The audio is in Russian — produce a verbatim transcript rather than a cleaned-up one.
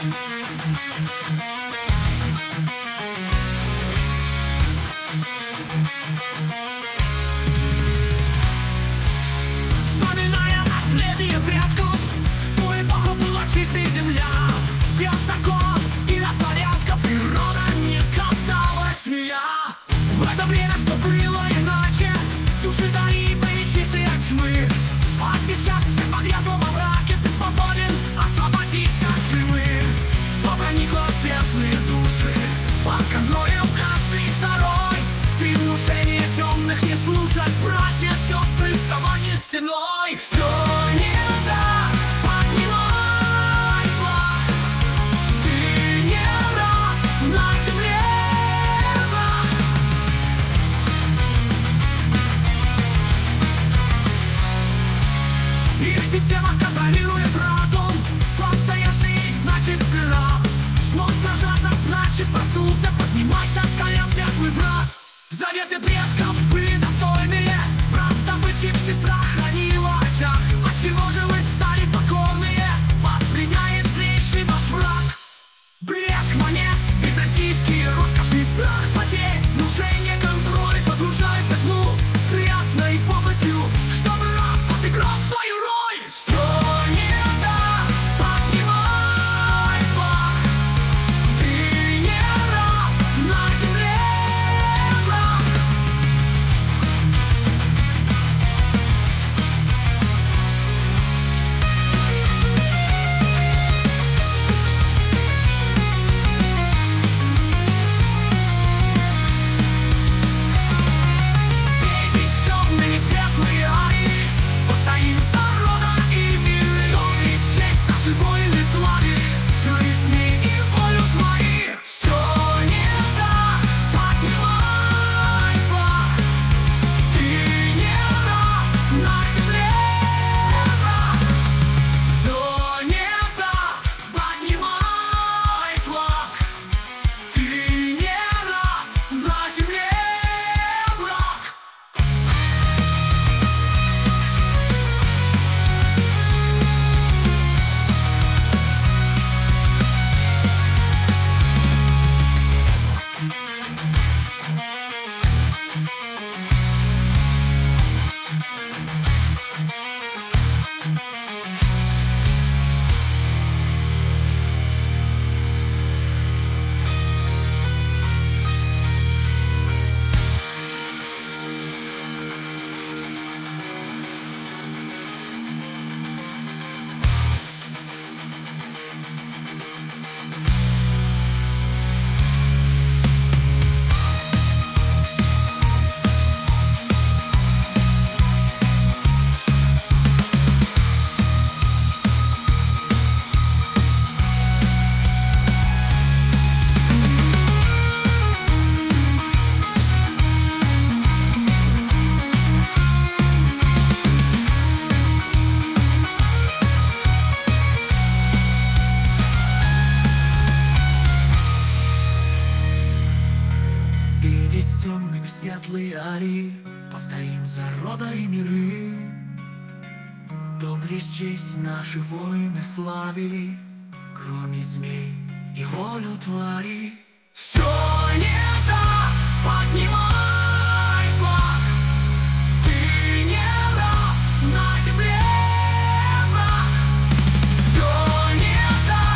Вспоминая наследие предков, в ту эпоху была чистой земля, без закон и распорядков, природа не касалась меня. В это время все было иначе, души таи были чистые от тьмы. А сейчас все погрязло во мраке, ты свободен, освободись от тьмы. Зло проникло в светлые души, под контролем каждый второй. Ты внушение темных не слушай, братья, сестры, вставайте стеной. Все не так, поднимай флаг. Ты не раб на земле. Их система контролирует разум, поддаешься ей, значит ты раб. Смог сражаться, значит проснулся, поднимайся с колен, светлый брат. Заветы предков были достойные, брат добычи сестра хранила очаг. Отчего же вы стали покорные, вас пленяет злейший ваш враг. Блеск монет, византийские роскоши, страх потерь, внушение, контроль погружает во тьму грязной похотью, чтобы раб отыграл свою роль. Все не так, поднимай флаг. Ты не раб на земле, враг. Иди с темными светлые арии, постоим за рода и мир. Он есть честь нашей воины славе, жизни и волю твои. Все не так, поднимай флаг. Ты не раб на земле, враг. Все не так, поднимай флаг. Ты не раб на земле, враг. Иди с темными светлые арии, постоим за рода и миры. Доблесть, честь наши воины славили, кроме змей и волю твари. Все не так, поднимай.